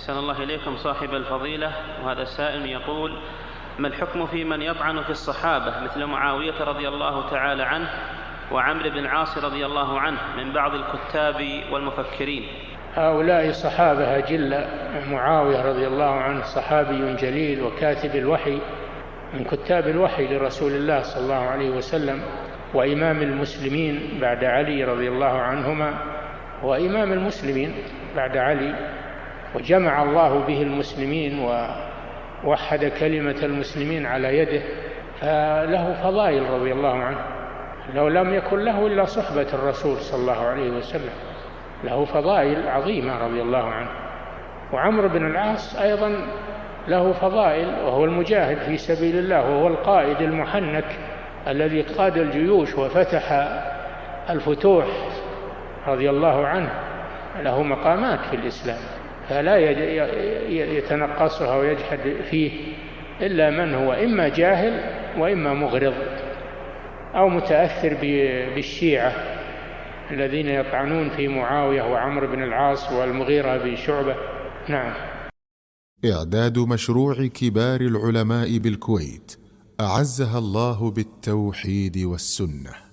أحسن الله إليكم صاحب الفضيلة. وهذا السائل يقول: ما الحكم في من يطعن في الصحابة مثل معاوية رضي الله تعالى عنه وعمرو بن العاص رضي الله عنه من بعض الكتاب والمفكرين؟ هؤلاء صحابة أجل. معاوية رضي الله عنه صحابي جليل وكاتب الوحي من كتاب الوحي لرسول الله صلى الله عليه وسلم، وإمام المسلمين بعد علي رضي الله عنهما، وإمام المسلمين بعد علي، وجمع الله به المسلمين ووحد كلمة المسلمين على يده، فله فضائل رضي الله عنه، لو لم يكن له إلا صحبة الرسول صلى الله عليه وسلم، له فضائل عظيمة رضي الله عنه. وعمرو بن العاص أيضا له فضائل، وهو المجاهد في سبيل الله، وهو القائد المحنك الذي قاد الجيوش وفتح الفتوح رضي الله عنه، له مقامات في الإسلام، فلا يتنقصها ويجحد فيه إلا من هو إما جاهل وإما مغرض أو متأثر بالشيعة الذين يطعنون في معاوية وعمرو بن العاص والمغيرة بن شعبة. نعم. إعداد مشروع كبار العلماء بالكويت أعزها الله بالتوحيد والسنة.